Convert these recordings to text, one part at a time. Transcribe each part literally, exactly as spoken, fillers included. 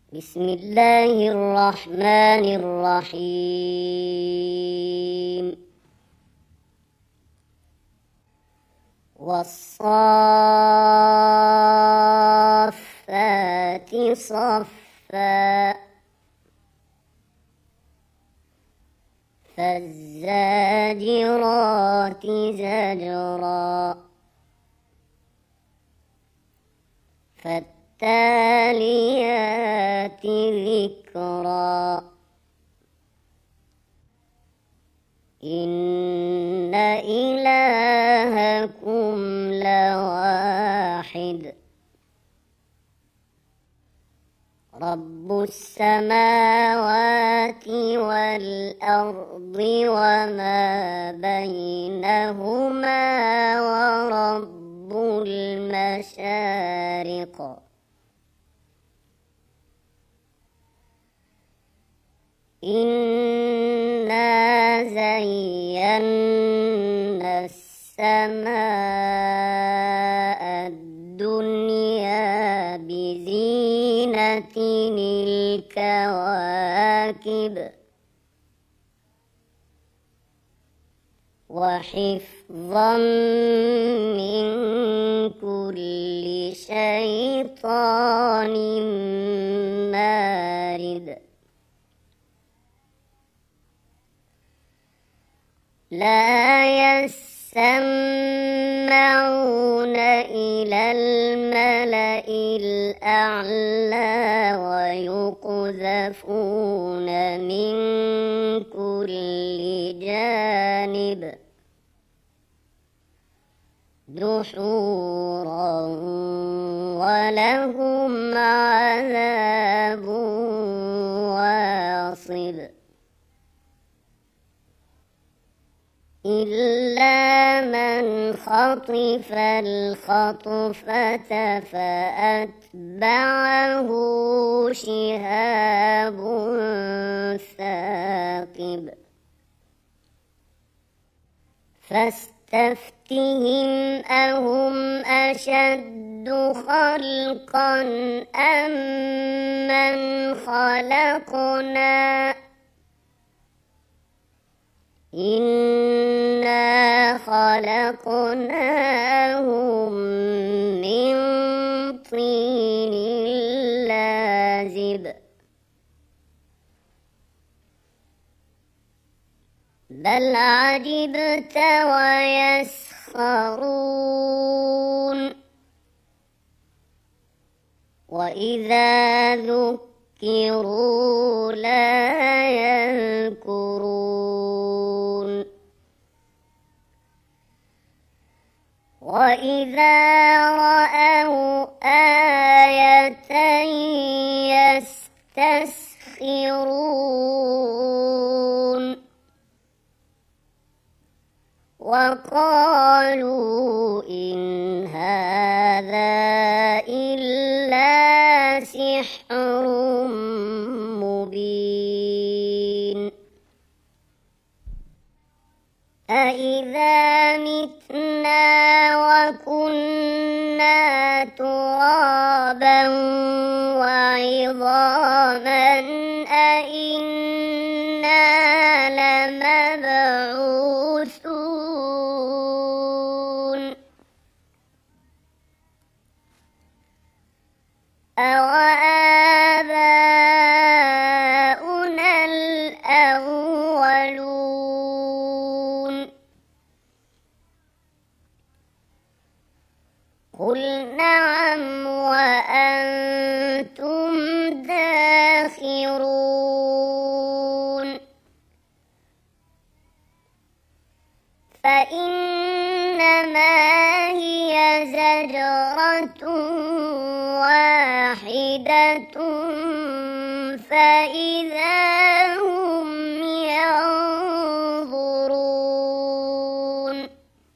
بسم الله الرحمن الرحيم والصافات صفا فالزاجرات زجرا فالتاليات ذكرا إن إلهكم لواحد رب السماوات والأرض وما بينهما ورب المشارق إنا زينا السماء الدنيا بزينة الكواكب وحفظا من كل شيطان مارد لا يسمعون إلى الملأ الأعلى ويقذفون من كل جانب دحورا ولهم عذاب واصب إلا من خطف الخطفة فأتبعه شهاب ثاقب فاستفتهم أهم أشد خلقا أم من خلقنا إنا خلقناهم من طين لازب بل عجبت ويسخرون وإذا ذكروا لا يذكرون وإذا رأوا آية يستسخرون وقالوا إن هذا إلا سحر مبين أإذا متنا وكنا ترابا وعظاما أإنا لمبعوثون أوآباؤنا الأولون قل نعم وأنتم داخرون فإنما هي زجرة واحدة فإذا هم ينظرون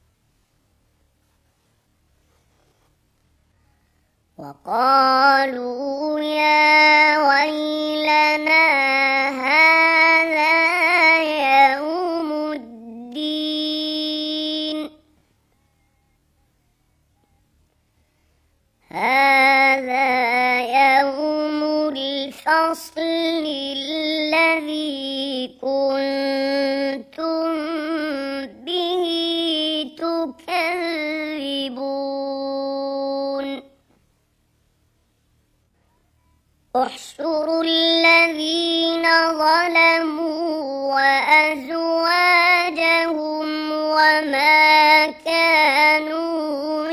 وقالوا يا ويلنا هذا يوم الدين هذا يوم الفصل الفصل الذي كنتم به تكذبون احشروا الذين ظلموا وأزواجهم وما كانوا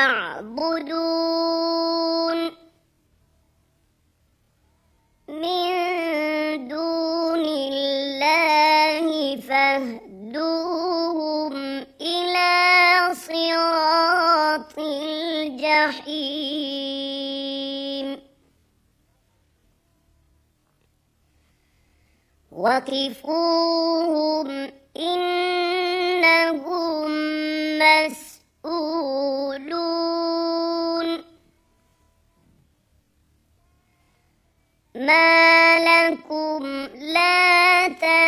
يعبدون من دون الله فاهدوهم إلى صراط الجحيم وقفوهم إنهم مسؤولون ما لكم لا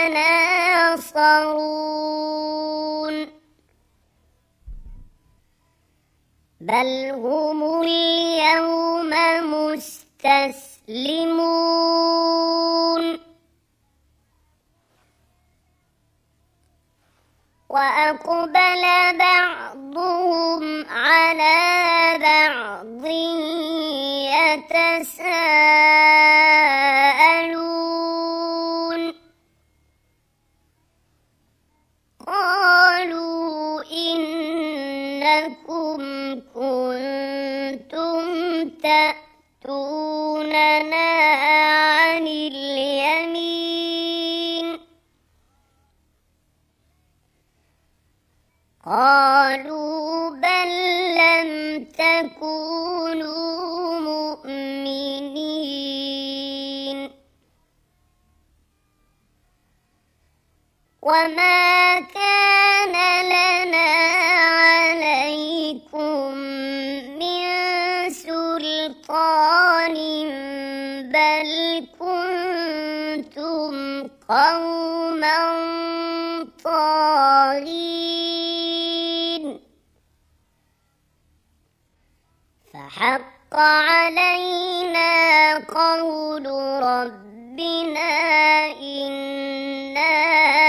تناصرون بل هم اليوم مستسلمون وأقبل بعضهم على بعض يتساءلون قالوا إنكم كنتم تأتوننا عن اليمين قالوا بل لم تكونوا مؤمنين وما كان لنا عليكم من سلطان بل كنتم قوما طاغين فحق علينا قول ربنا إنا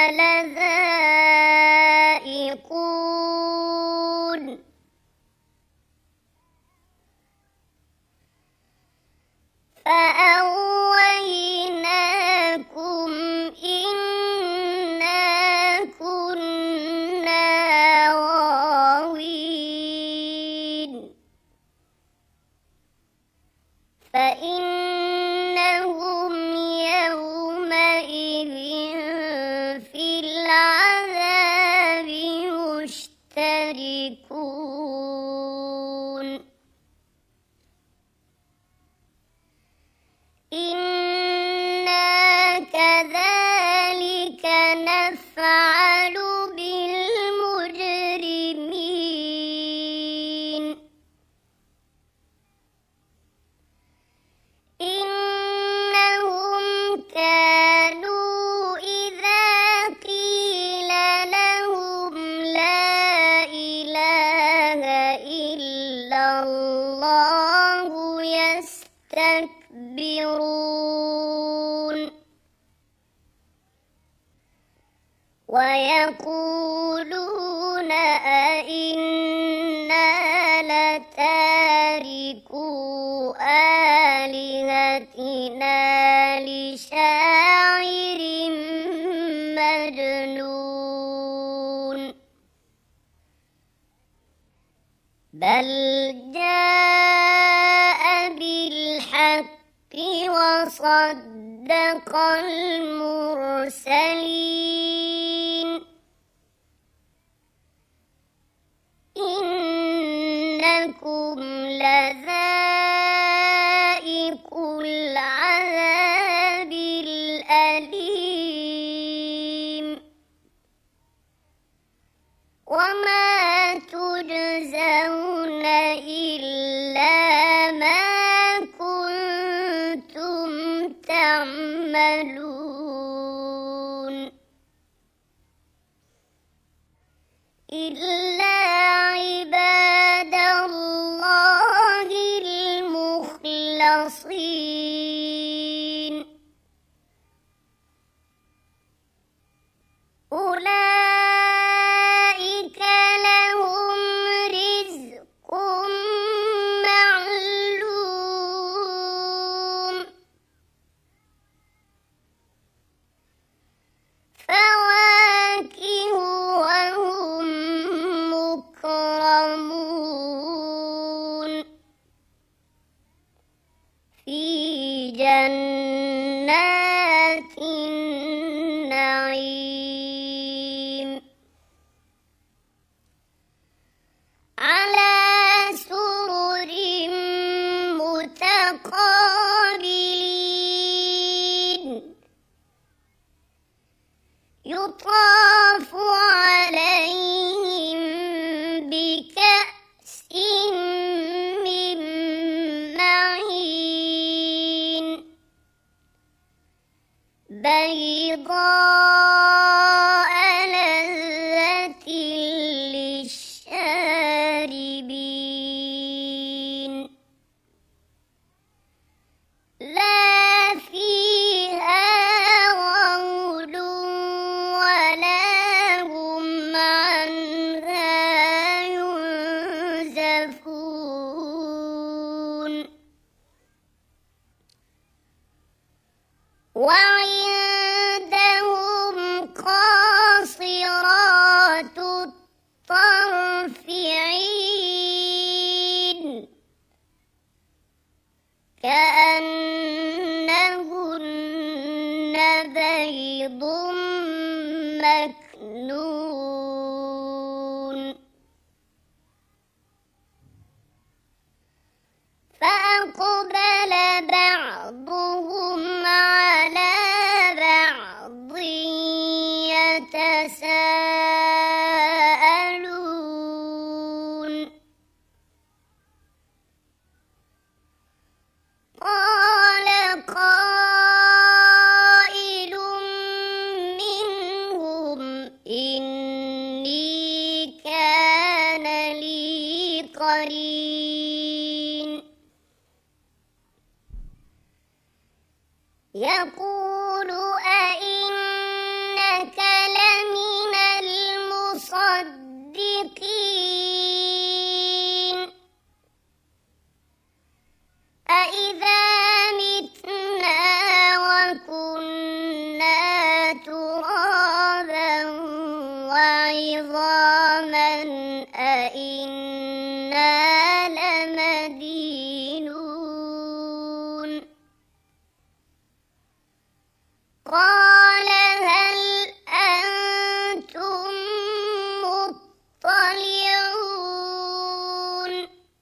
لذائقون فأغويناكم إنا كنا غاوين فإنهم يومئذ في العذاب مشتركون إنا كذلك نفعل بالمجرمين إنهم كانوا إذا قيل لهم لا إله إلا الله يستكبرون ويقولون أئنا لتاركو آلهتنا لشاعر مجنون بل جاء بالحق وصدق المرسلين إنكم لذائق العذاب الأليم وما تجزون إلا ما كنتم تعملون إلا عباد الله المخلصين في جنات النعيم على سرر متقابلين يطاف عليهم بكأس من معين بيضاء لذة للشاربين لا فيها غول ولا هم عنها ينزفون وعندهم قاصرات الطرف عين كأنهن بيض مكنون فأقبل بعضهم على بعض يتساءلون قال قائل منهم إني كان لي قرين يقول أئنك لمن المصدقين أإذا متنا وكنا ترابا وعظاما أإنا لمدينون قال هل أنتم مطلعون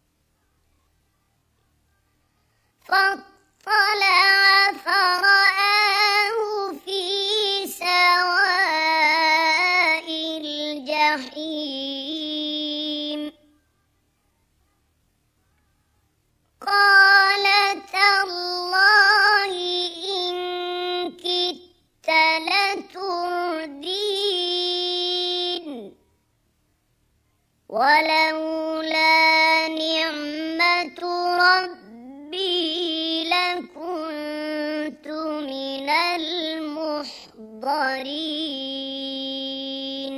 فاطلع فرآه في سواء الجحيم قال تالله إن كدت لتردين ولولا نعمة ربي لكنت من المحضرين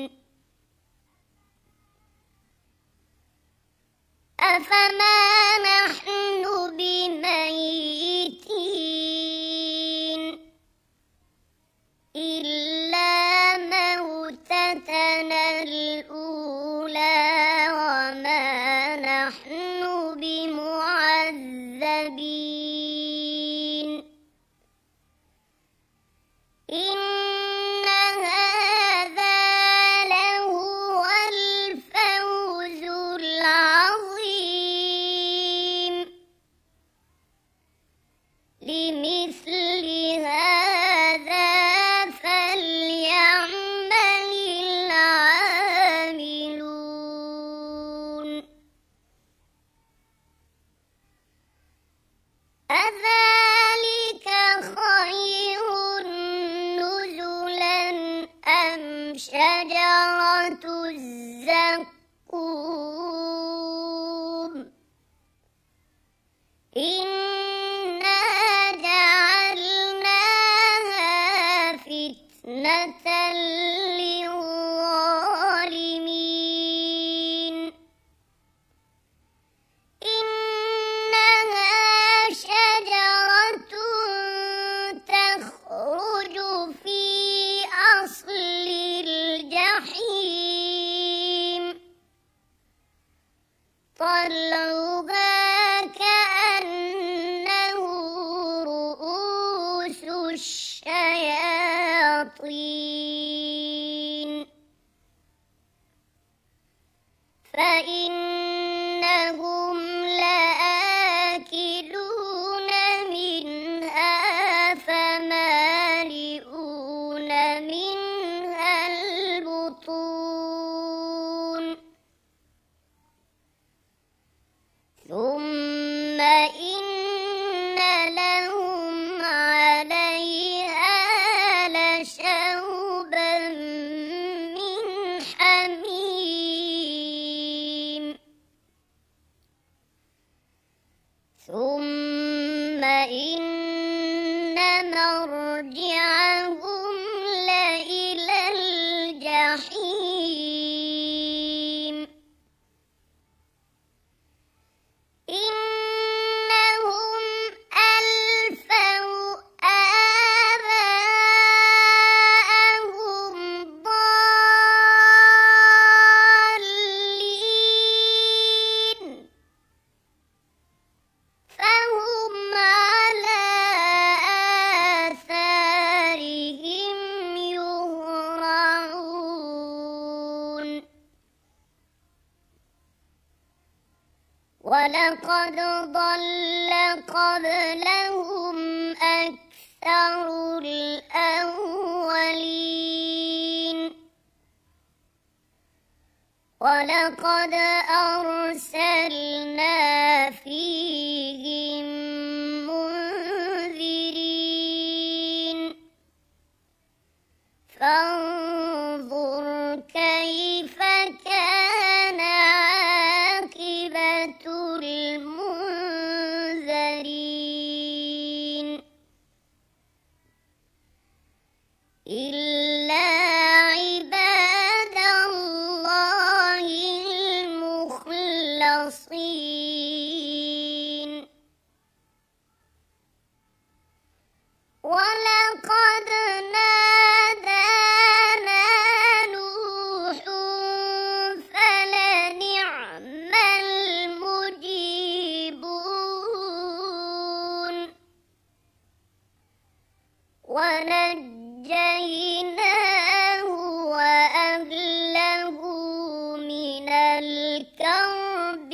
أفما نحن بميتين إلا موتتنا الأولى وما نحن بمعذبين إن هذا لهو الفوز العظيم لمثل هذا فليعمل العاملون أذلك خير نزلا أم شجرة الزقوم إنا جعلناها فتنة للظالمين إنها شجرة تخرج في أصل الجحيم طلعها كأنه الشياطين فإنهم لآكلون منها فمالئون منها البطون ثم إن لهم عليها لشوبا من حميم ثم إن مرجعهم لإلى الجحيم إنهم ألفوا آباءهم ضالين فهم على آثارهم يهرعون ولقد ضل قبلهم أكثر الأولين ولقد أرسلنا فيهم منذرين فانظر كيف كان عاقبة المنذرين إلا عباد الله المخلصين ولقد نادانا نوح فلنعم المجيبون ونجيناه وأهله من الكرب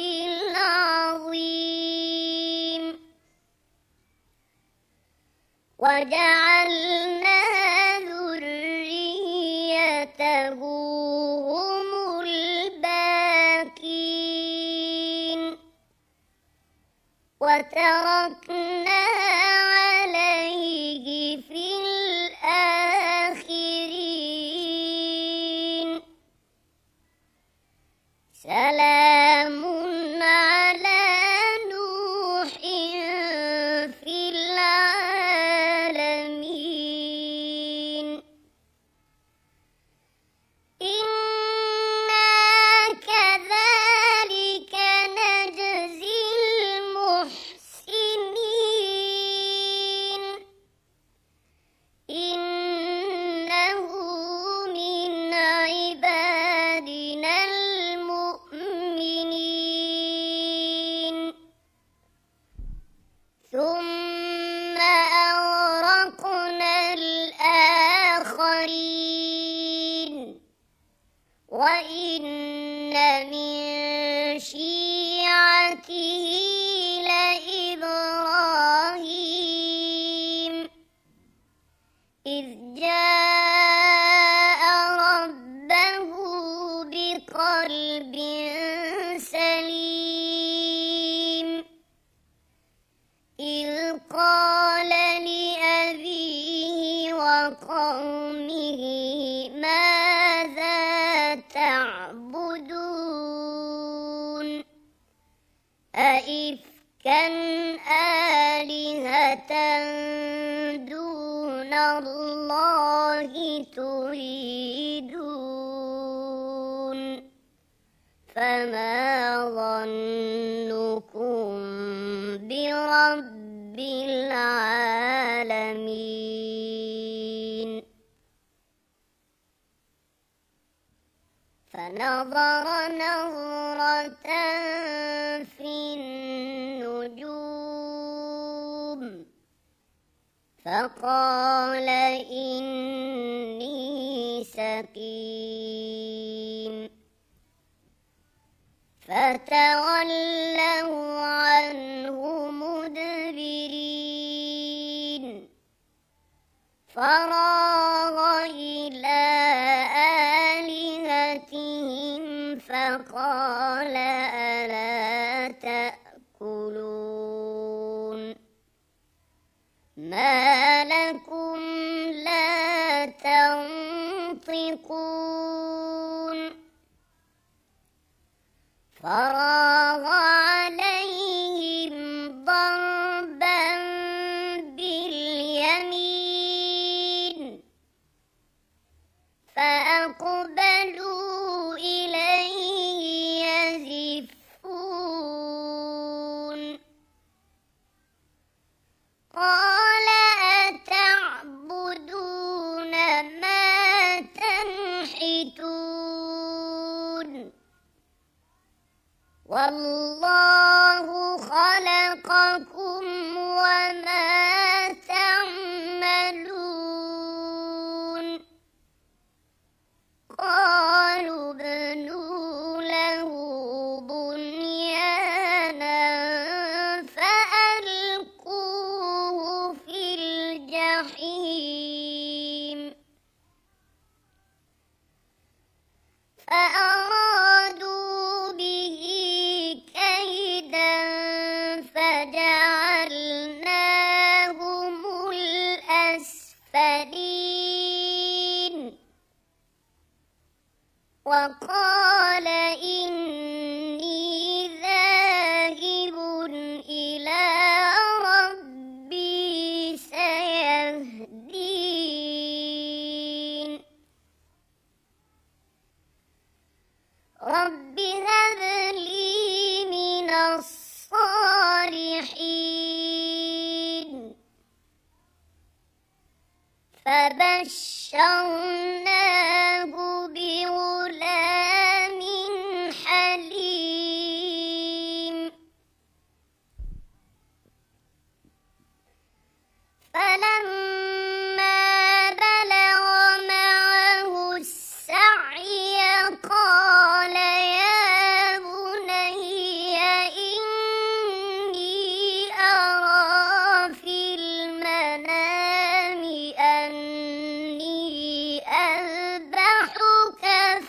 العظيم وجعلنا ذريته هم الباقين وتركنا عليه في الآخرين سلام على نوح في العالمين إنا كذلك نجزي المحسنين إنه من عبادنا المؤمنين ثم أغرقنا الآخرين وإن من شيعته لإبراهيم إذ جاء ربه بقلب سليم إذ قال لأبيه وقومه ماذا تعبدون أئفكا آلهة دون الله تريدون فما ظنكم برب العالمين فنظر نظرة في النجوم فقال إني سقيم فتولوا عنه مدبرين فراغ إلى آلهتهم فقال ألا تأكلون ما لكم لا تنطقون فراغ عليهم ضربا باليمين فأقبلوا إليه يزفون قال أتعبدون ما تنحتون والله خلقكم وما تعملون قالوا ابنوا له بنيانا فألقوه في الجحيم فأرادوا به كيدا فجعلناهم الأسفلين وقال إني ذاهب إلى ربي سيهدين رب هب لي من الصالحين فبشرناه بغلام حليم فلما بلغ معه السعي قال يا بني إني أرى في المنام أني أذبحك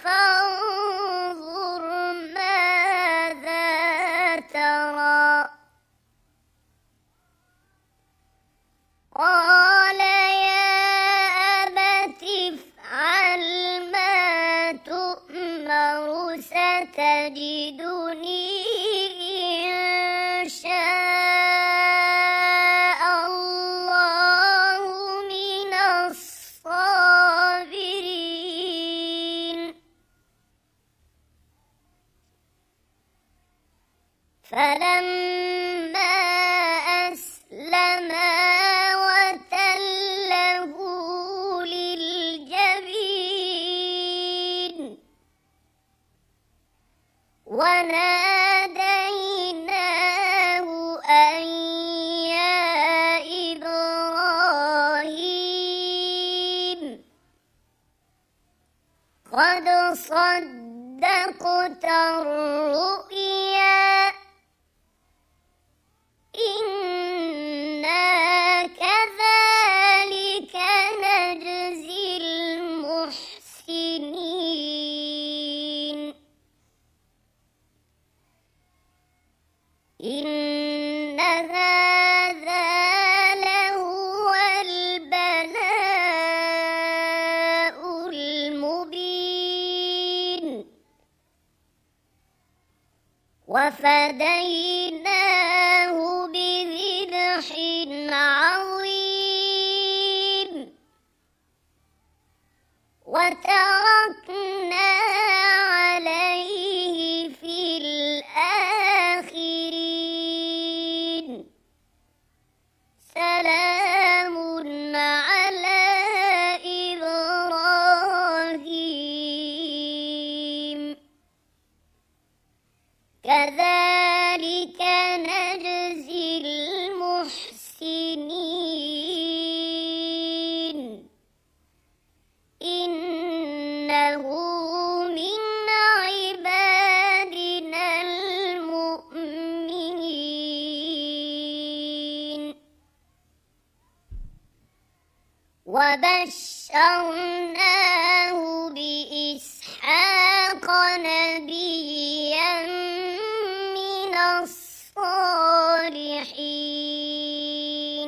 فانظر ماذا ترى قال يا أبت افعل ما تؤمر ستجدني إن شاء الله من الصابرين فلما أسلما وتله للجبين وناديناه أن يا إبراهيم قد صدقت الرؤيا إنا كذلك نجزي المحسنين إن هذا لهو البلاء المبين وفديناه بذبح عظيم وتركنا عليه في الآخرين سلام على إبراهيم كذلك نجزي المحسنين إنه من عبادنا المؤمنين وبشرناه بإسحاق نبيا من الصالحين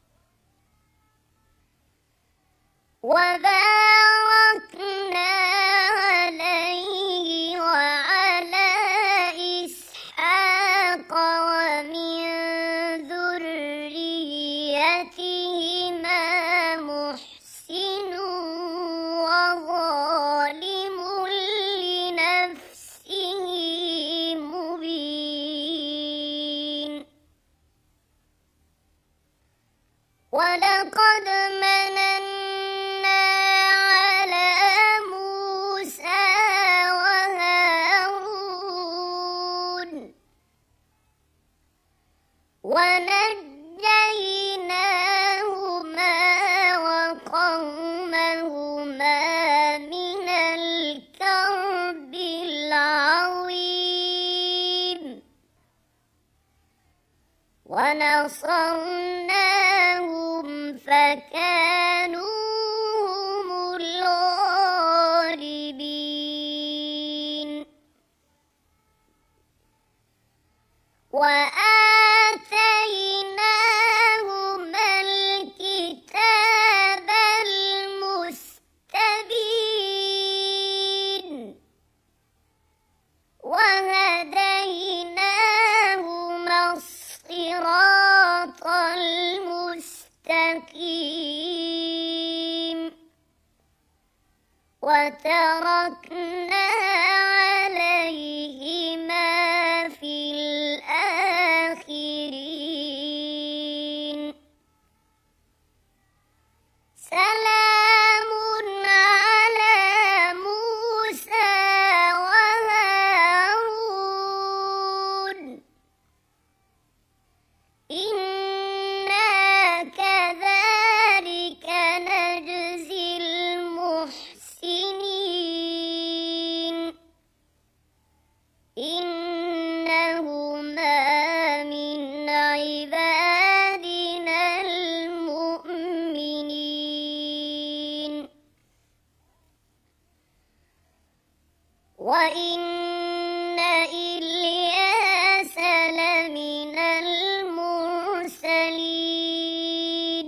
وباركنا عليه وعلى إسحاق ومن ذريتهما محسن وظالم لنفسه مبين ولقد مننا على موسى وهارون ونجيناهما وقومهما من الكرب العظيم ونصرناهم فكانوا هم الغالبين وآتيناهما الكتاب المستبين وهديناهما الصراط المستقيم وتركنا عليهما في الآخرين سلام على موسى وهارون إنا كذلك نجزي المحسنين إنهما من عبادنا المؤمنين وإن إلياس لمن المرسلين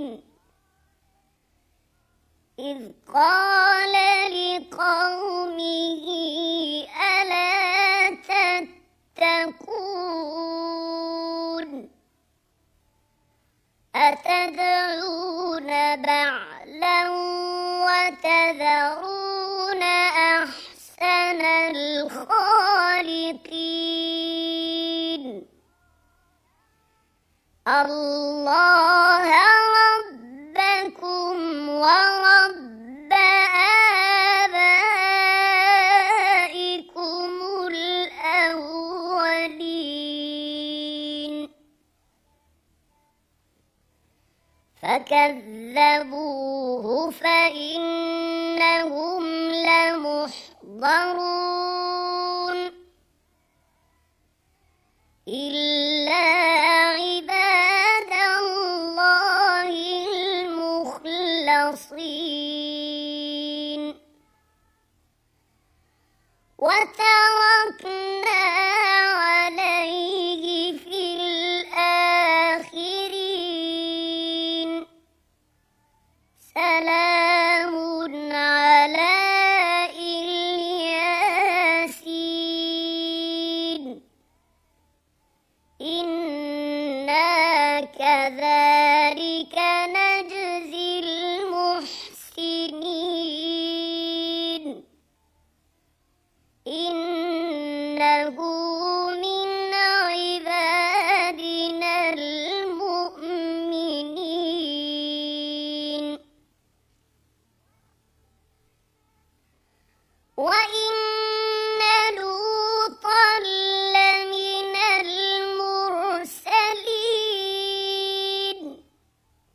إذ قال لقومه ألا تتقون أتدعون بعلا وتذرون أحسن الخالقين الله ربكم ورب آبائكم الأولين فكذبوه فإنهم لمحضرون إلا عباد الله المخلصين وتركنا عليه في الآخرين سلام على الياسين إنا كذلك نجزي المحسنين إنه من عبادنا المؤمنين وإن لوطا لمن المرسلين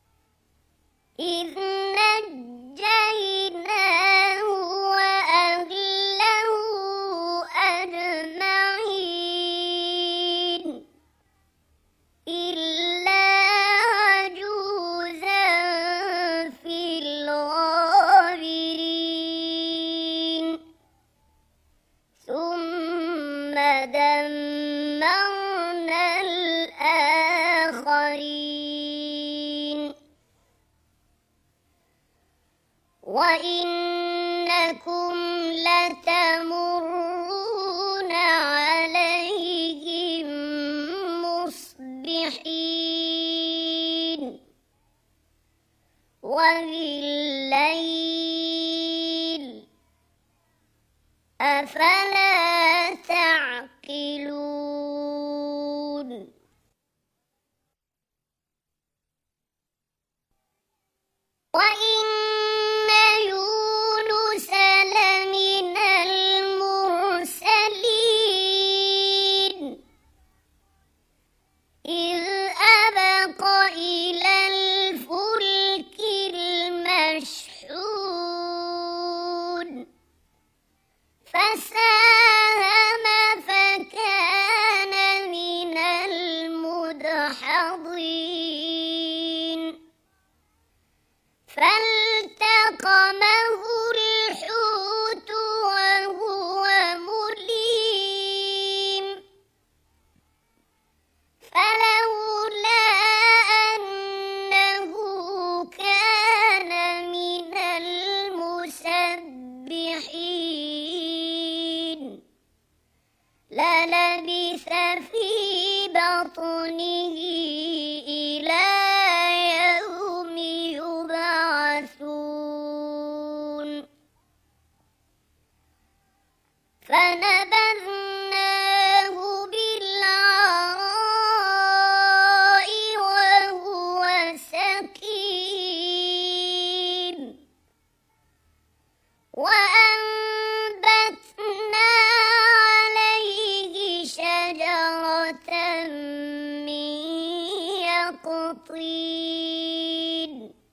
إذ نجيناه وأهله وإنكم لتمرون عليهم مصبحين وبالليل أفلا تعقلون وإن يونس لمن المرسلين إذ أبق إلى الفلك المشحون فساهم فكان من المدحضين فالتقمه الحوت وهو مليم فلولا أنه كان من المسبحين للبث في بطنه إلى يوم يبعثون فنبذناه بالعراء وهو سقيم وأنبتنا عليه شجرة من يقطين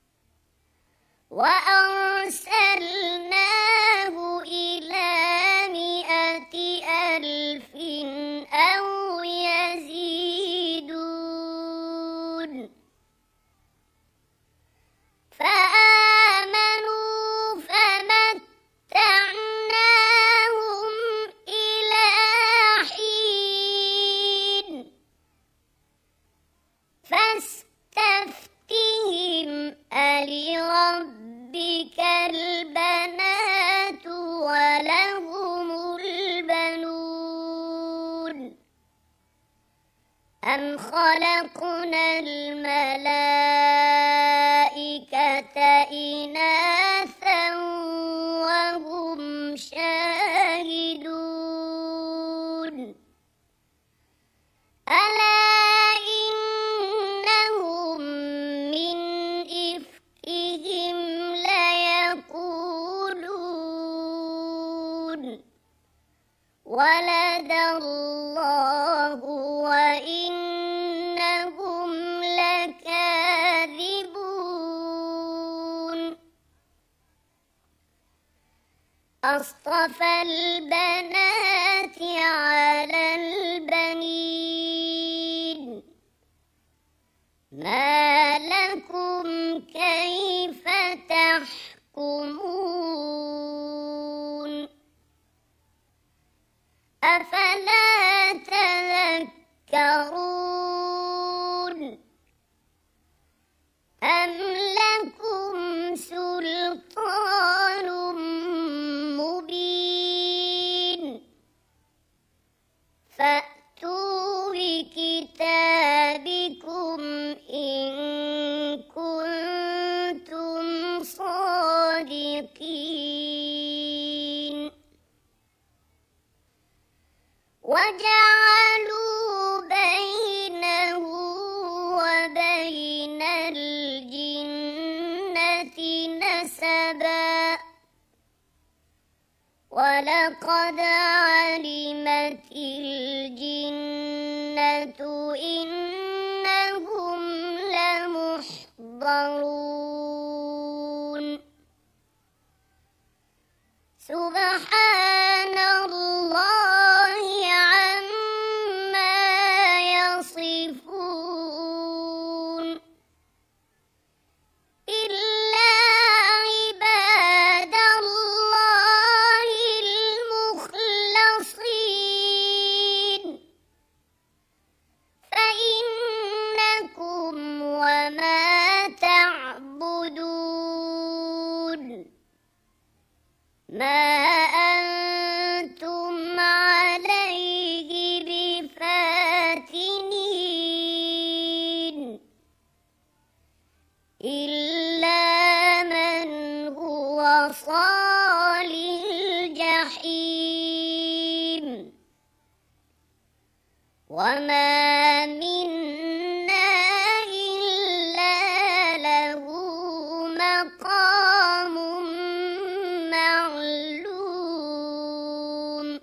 وأرسلناه إلى مائة ألف أو يزيدون فآمنوا فمتعناهم إلى حين فاستفتهم ألربك البنات ولهم البنون أم خلقنا الملائكة إناثا وهم شاهدون ألا إنهم من إفكهم ليقولون ولد الله وإنهم لكاذبون أصطفى البنات على البنين ما لكم كيف تحكمون أفلا تذكرون أم لكم سلطان مبين فأتوا بكتابكم إن كنتم صادقين وجعلوا بينه وبين الجنة نسبا ولقد علمت الجنة إنهم لمحضرون سبحان الله عما يصفون إلا عباد الله المخلصين فإنكم وما تعبدون ما أنتم عليه بفاتنين إلا من هو صال الجحيم وما منا إلا له مقام معلوم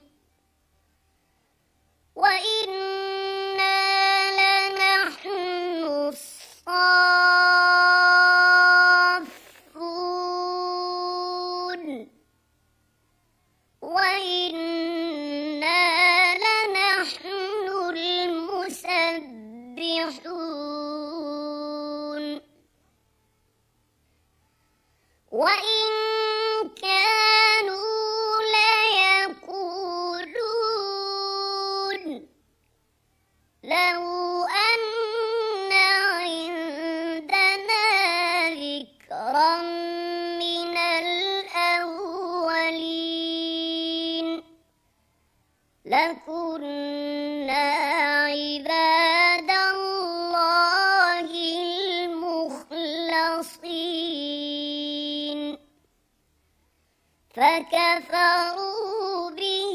وإنا لنحن الصافون وإنا لنحن المسبحون وإن كانوا ليقولون لو أن عندنا ذكرا من الأولين لكنا عباد الله المخلصين فكفروا به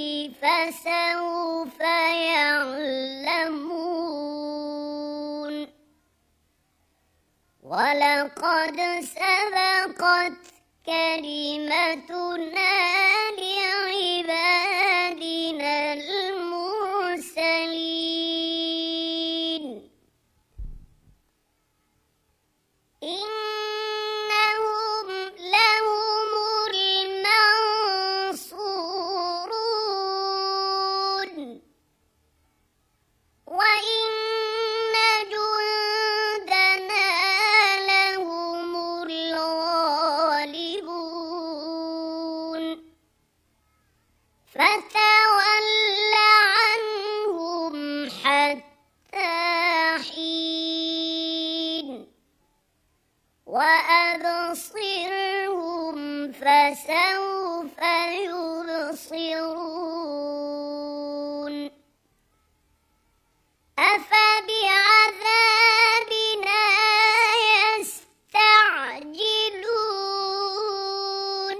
فسوف يعلمون ولقد سبقت كلمتنا لعبادنا المرسلين إنهم لهم المنصورون وإن جندنا لهم الغالبون فتول عنهم حتى حين وأبصرهم فسوف يبصرون أفبعذابنا يستعجلون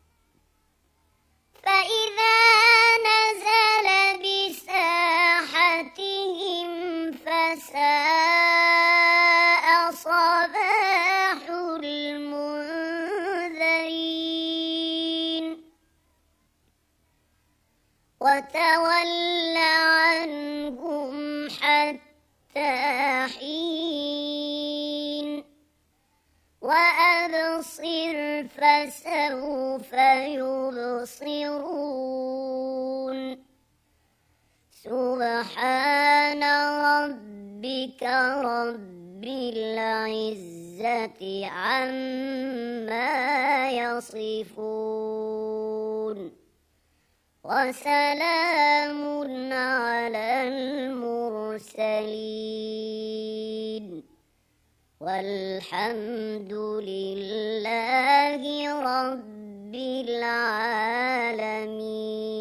فإذا نزل بساحتهم فساء صباح المنذرين وتول عنهم حتى حين وأبصر فسوف يبصرون سبحان ربك رب العزة عما يصفون وسلام على المرسلين والحمد لله رب العالمين.